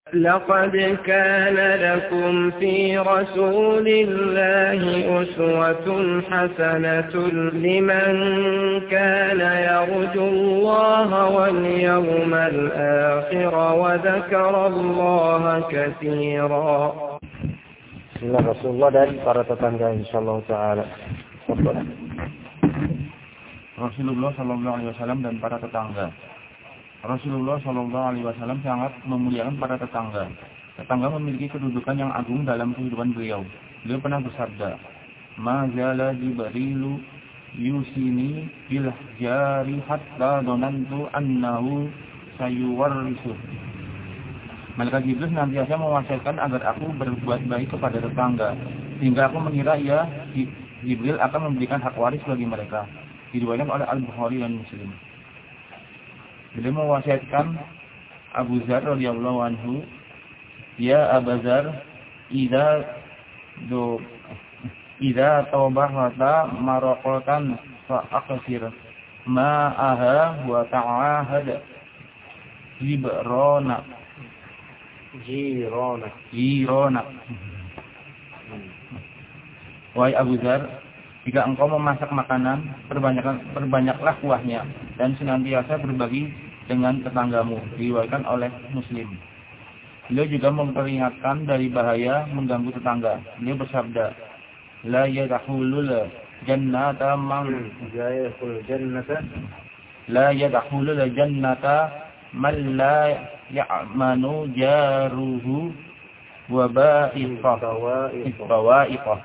لقد كان لكم في رسول الله أسوة حسنة لمن كان يرجو الله واليوم الآخر وذكر الله كثيرا. Bismillah Rasulullah dan para tetangga insyaallah taala. Rasulullah sallallahu alaihi wasallam dan para tetangga. Rasulullah sallallahu alaihi wasallam sangat memuliakan para tetangga. Tetangga memiliki kedudukan yang agung dalam kehidupan beliau. Beliau pernah bersabda, "Ma zala Jibrilu yusini bil jari hatta donantu annahu sayuwarrisu." Malaikat Jibril senantiasa mewasiatkan agar aku berbuat baik kepada tetangga, sehingga aku mengira Jibril akan memberikan hak waris bagi mereka. Diriwayatkan oleh Al-Bukhari dan Muslim. Beliau mewasiatkan Abu Dzar radhiyallahu anhu, "Ya Abu Dzar, idza tawbahata maraqatan fa aqsir ma'aha wa ta'ahad jirona." Wahai Abu Dzar, jika engkau memasak makanan, perbanyaklah kuahnya dan senantiasa berbagi dengan tetanggamu. Diriwayatkan oleh Muslim. Beliau juga memperingatkan dari bahaya mengganggu tetangga. Beliau bersabda, "La yadkhulul jannata man la ya'manu jaruhu wa ba'iqah."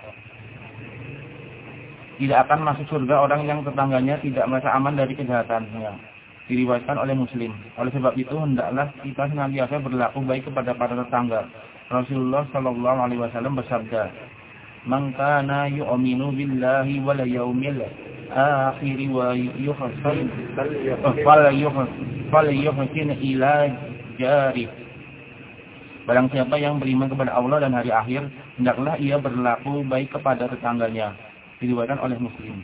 Tidak akan masuk surga orang yang tetangganya tidak merasa aman dari kejahatannya. Diriwayatkan oleh Muslim. Oleh sebab itu hendaklah kita senantiasa berlaku baik kepada para tetangga. Rasulullah sallallahu alaihi wasallam bersabda, "Man kana yu'minu billahi wal yaumil akhir wa yuhsin falyuhsin ila jari." Barang siapa yang beriman kepada Allah dan hari akhir, hendaklah ia berlaku baik kepada tetangganya. Diriwayatkan oleh Muslim.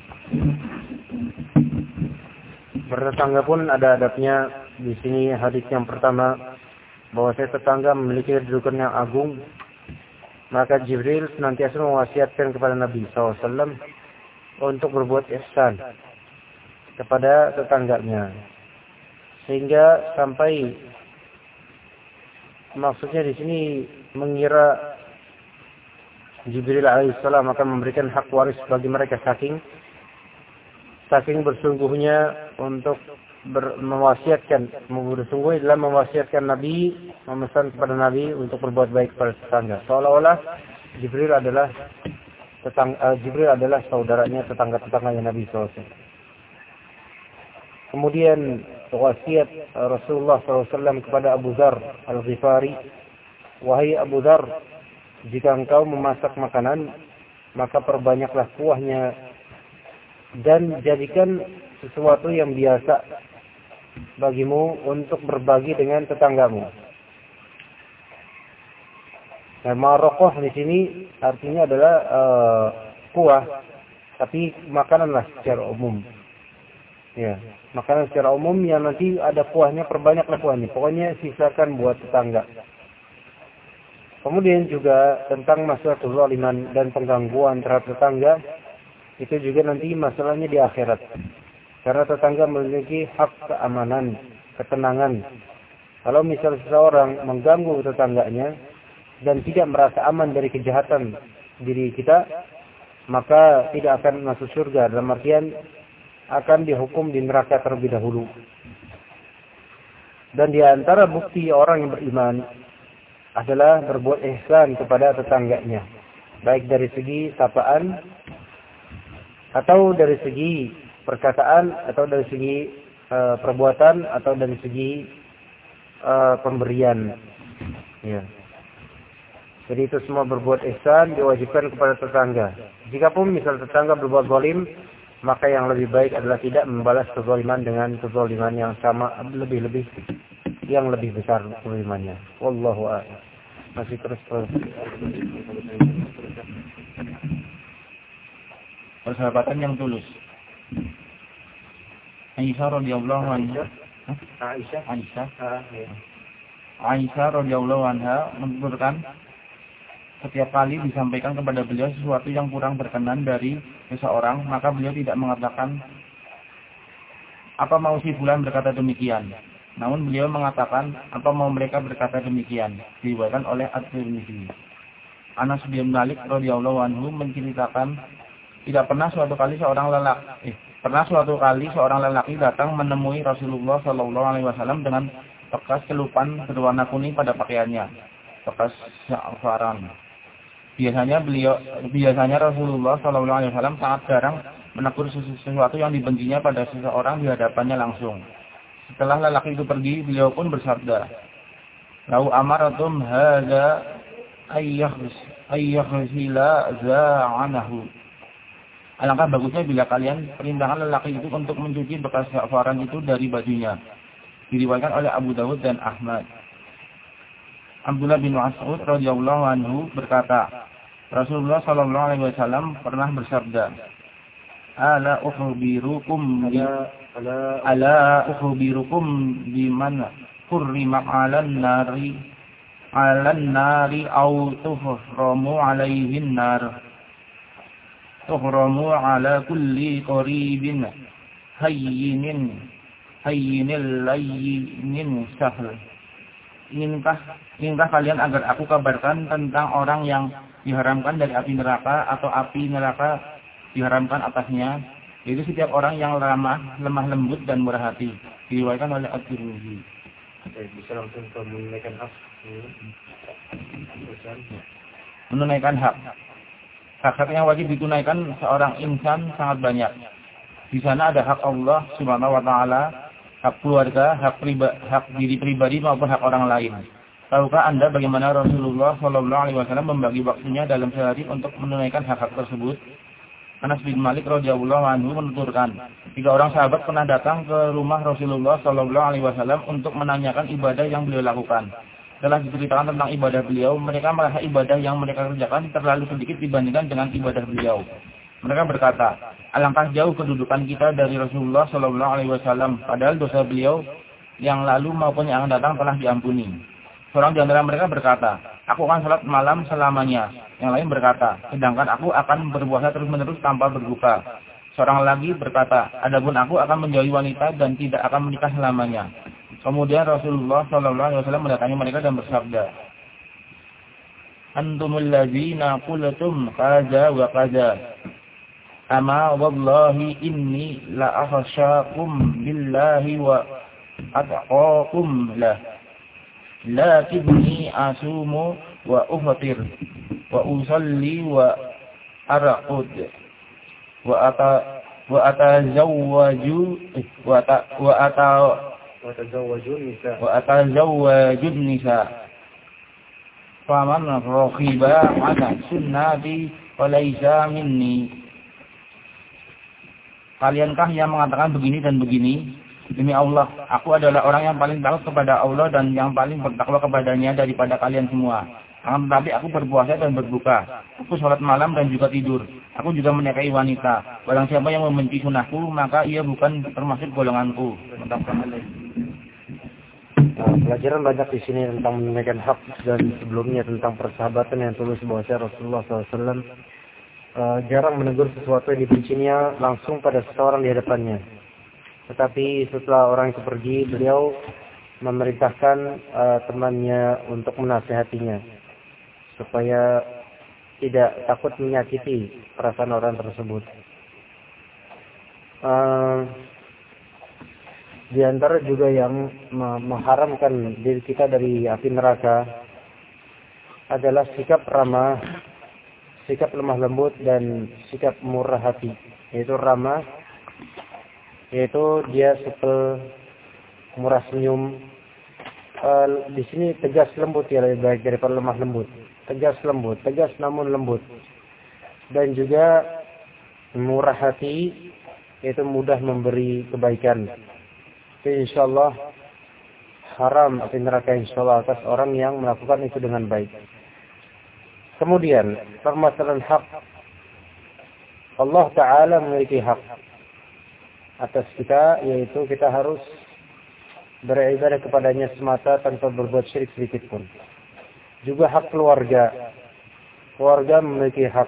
Bertetangga pun ada adabnya. Di sini hadis yang pertama, bahwa tetangga memiliki kedudukan yang agung. Maka Jibril senantiasa mewasiatkan kepada Nabi SAW untuk berbuat ihsan kepada tetangganya, sehingga sampai maksudnya di sini mengira Jibril alaihissalam akan memberikan hak waris bagi mereka, saking bersungguhnya untuk mewasiatkan, bersungguh dalam mewasiatkan Nabi, memesan kepada Nabi untuk berbuat baik kepada tetangga. Seolah-olah Jibril adalah saudaranya, tetangga-tetangganya Nabi SAW. Kemudian wasiat Rasulullah SAW kepada Abu Dzar Al-Ghifari, "Wahai Abu Dzar, jika engkau memasak makanan, maka perbanyaklah kuahnya dan jadikan sesuatu yang biasa bagimu untuk berbagi dengan tetanggamu." Nah, maraqah di sini artinya adalah kuah, tapi makananlah secara umum. Ya, makanan secara umum yang nanti ada kuahnya, perbanyaklah kuahnya. Pokoknya sisakan buat tetangga. Kemudian juga tentang masalah kezaliman dan penggangguan terhadap tetangga, itu juga nanti masalahnya di akhirat. Karena tetangga memiliki hak keamanan, ketenangan. Kalau misal seseorang mengganggu tetangganya dan tidak merasa aman dari kejahatan diri kita, maka tidak akan masuk surga. Dalam artian akan dihukum di neraka terlebih dahulu. Dan di antara bukti orang yang beriman adalah berbuat ihsan kepada tetangganya, baik dari segi sapaan, atau dari segi perkataan, atau dari segi perbuatan, atau dari segi pemberian. Ya. Jadi itu semua berbuat ihsan diwajibkan kepada tetangga. Jikapun misal tetangga berbuat zalim, maka yang lebih baik adalah tidak membalas kezaliman dengan kezaliman yang sama, lebih-lebih yang lebih besar kezalimannya. Wallahu a'lam. Masih terus persahabatan yang tulus. Aisyah radhiyallahu anha. Aisyah radhiyallahu anha menuturkan, setiap kali disampaikan kepada beliau sesuatu yang kurang berkenan dari seseorang, maka beliau tidak mengatakan, apa mau si fulan berkata demikian. Namun beliau mengatakan, apa mau mereka berkata demikian. Diriwayatkan oleh At-Tirmidzi. Anas bin Malik radhiyallahu anhu menceritakan, pernah suatu kali seorang lelaki datang menemui Rasulullah sallallahu alaihi wasallam dengan bekas celupan berwarna kuning pada pakaiannya, bekas za'faran. Biasanya Rasulullah sallallahu alaihi wasallam sangat jarang menegur sesuatu yang dibencinya pada seseorang di hadapannya langsung. Setelah lelaki itu pergi, beliau pun bersabda, "Lau amaratum hadza ayyaghsila za'anahu." Alangkah bagusnya bila kalian perintahkan lelaki itu untuk mencuci bekas za'faran itu dari bajunya. Diriwayatkan oleh Abu Dawud dan Ahmad. Abdullah bin Mas'ud radhiyallahu anhu berkata, Rasulullah sallallahu alaihi wasallam pernah bersabda, Ala ukhbirukum biman hurrima 'alan nari aw tuhramu 'alaihin nar. Tuhramu 'ala kulli qaribin hayyinil layyin sahl. Inginkah kalian agar aku kabarkan tentang orang yang diharamkan dari api neraka atau api neraka diharamkan atasnya, yaitu setiap orang yang lemah lembut dan murah hati. Diriwayatkan oleh At-Tirmidzi. Bisa langsung menunaikan hak. Menunaikan hak. Hak-hak yang wajib ditunaikan seorang insan sangat banyak. Di sana ada hak Allah Subhanahu wa taala, hak keluarga, hak diri pribadi maupun hak orang lain. Tahukah Anda bagaimana Rasulullah sallallahu alaihi wasallam membagi waktunya dalam sehari untuk menunaikan hak-hak tersebut? Anas bin Malik radhiyallahu anhu menuturkan, 3 orang sahabat pernah datang ke rumah Rasulullah sallallahu alaihi wasallam untuk menanyakan ibadah yang beliau lakukan. Setelah diceritakan tentang ibadah beliau, mereka merasa ibadah yang mereka kerjakan terlalu sedikit dibandingkan dengan ibadah beliau. Mereka berkata, alangkah jauh kedudukan kita dari Rasulullah sallallahu alaihi wasallam, padahal dosa beliau yang lalu maupun yang akan datang telah diampuni. Seorang di antara mereka berkata, aku akan salat malam selamanya. Yang lain berkata, sedangkan aku akan berpuasa terus-menerus tanpa berbuka. Seorang lagi berkata, adapun aku akan menjauhi wanita dan tidak akan menikah selamanya. Kemudian Rasulullah SAW mendatangi mereka dan bersabda, Antumul ladzina qultum kaza wa kaza. Ama wallahi inni la akhshakum billahi wa atqakum lah. Lakinni asumu wa uftir wa usalli wa arqud wa atazawwaju nisa faman rakhiba ana sunnati falaysa minni. Kaliankah yang mengatakan begini dan begini? Demi Allah, aku adalah orang yang paling takut kepada Allah dan yang paling bertakwa kepadanya daripada kalian semua. Akan tetapi aku berpuasa dan berbuka. Aku sholat malam dan juga tidur. Aku juga menikahi wanita. Barang siapa yang membenci sunnahku, maka ia bukan termasuk golonganku. Pelajaran banyak di sini tentang menunaikan hak, dan sebelumnya tentang persahabatan yang tulus bahwa Rasulullah SAW jarang menegur sesuatu yang dibencinya langsung pada seseorang di hadapannya. Tetapi setelah orang itu pergi, beliau memerintahkan temannya untuk menasihatinya supaya tidak takut menyakiti perasaan orang tersebut. Di antara juga yang mengharamkan diri kita dari api neraka adalah sikap ramah, sikap lemah lembut, dan sikap murah hati. Yaitu ramah, yaitu dia supel, murah senyum. Di sini tegas lembut ya, lebih baik daripada lemah lembut. Tegas lembut, tegas namun lembut. Dan juga murah hati, yaitu mudah memberi kebaikan. Jadi insyaallah haram api neraka insyaallah atas orang yang melakukan itu dengan baik. Kemudian permasalahan hak. Allah Ta'ala memiliki hak atas kita, yaitu kita harus beribadah kepadanya semata tanpa berbuat syirik sedikit pun. Juga hak keluarga. Keluarga memiliki hak.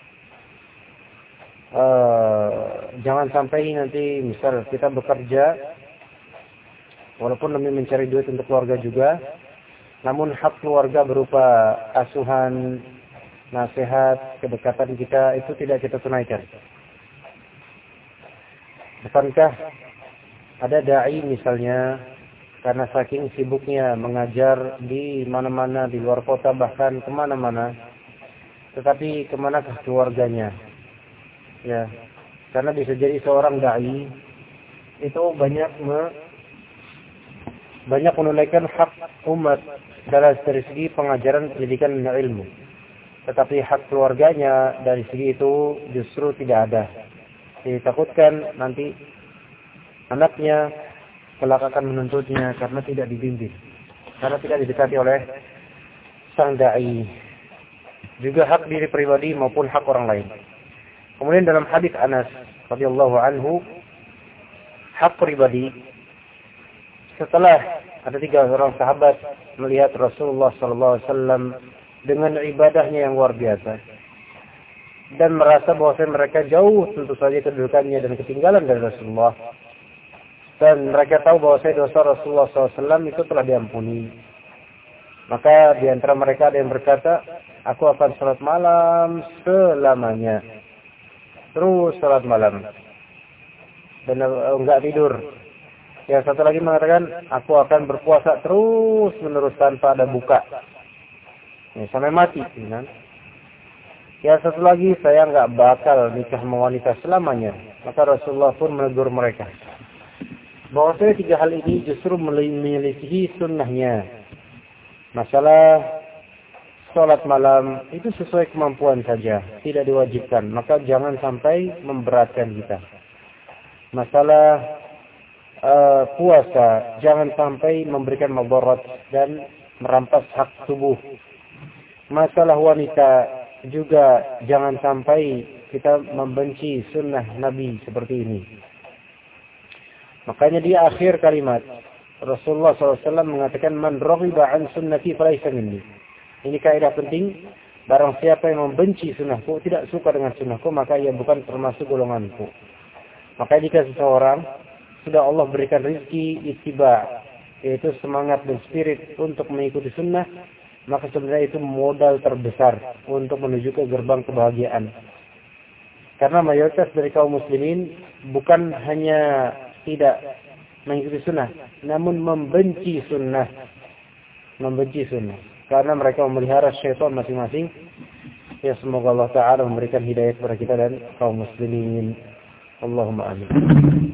Jangan sampai nanti misal kita bekerja walaupun demi mencari duit untuk keluarga juga, namun hak keluarga berupa asuhan, nasihat, kedekatan kita itu tidak kita tunaikan. Bukankah ada dai misalnya karena saking sibuknya mengajar di mana-mana di luar kota bahkan kemana-mana, tetapi kemanakah keluarganya? Ya, karena bisa jadi seorang dai itu banyak menunaikan hak umat dari segi pengajaran, pendidikan, dan ilmu. Tetapi hak keluarganya dari segi itu justru tidak ada. Ditakutkan nanti anaknya kelak akan menuntutnya karena tidak dibimbing, karena tidak didekati oleh sang dai. Juga hak diri pribadi maupun hak orang lain. Kemudian dalam hadis Anas radhiyallahu anhu, hak pribadi, setelah ada 3 orang sahabat melihat Rasulullah SAW dengan ibadahnya yang luar biasa dan merasa bahwa mereka jauh tentu saja kedudukannya dan ketinggalan dari Rasulullah, dan mereka tahu bahwa dosa Rasulullah SAW itu telah diampuni. Maka di antara mereka ada yang berkata, aku akan salat malam selamanya, terus salat malam dan enggak tidur. Yang satu lagi mengatakan, aku akan berpuasa terus menerus tanpa ada buka, sampai mati. Yang satu lagi, saya enggak bakal nikah sama wanita selamanya. Maka Rasulullah pun menegur mereka bahwasanya 3 hal ini justru menyelisihi sunnahnya. Masalah sholat malam itu sesuai kemampuan saja, tidak diwajibkan, maka jangan sampai memberatkan kita. Masalah puasa jangan sampai memberikan mudarat dan merampas hak tubuh. Masalah wanita juga jangan sampai kita membenci sunnah Nabi seperti ini. Makanya di akhir kalimat Rasulullah SAW mengatakan, man raghiba an sunnati falaysa minni. Ini kaidah penting. Barang siapa yang membenci sunnahku, tidak suka dengan sunnahku, maka ia bukan termasuk golonganku. Maka jika seseorang sudah Allah berikan rezeki ittiba, yaitu semangat dan spirit untuk mengikuti sunnah, maka sebenarnya itu modal terbesar untuk menuju ke gerbang kebahagiaan. Karena mayoritas dari kaum muslimin bukan hanya tidak mengikuti sunnah, namun membenci sunnah. Membenci sunnah. Karena mereka memelihara syaitan masing-masing. Ya, semoga Allah Ta'ala memberikan hidayah kepada kita dan kaum muslimin. Allahumma amin.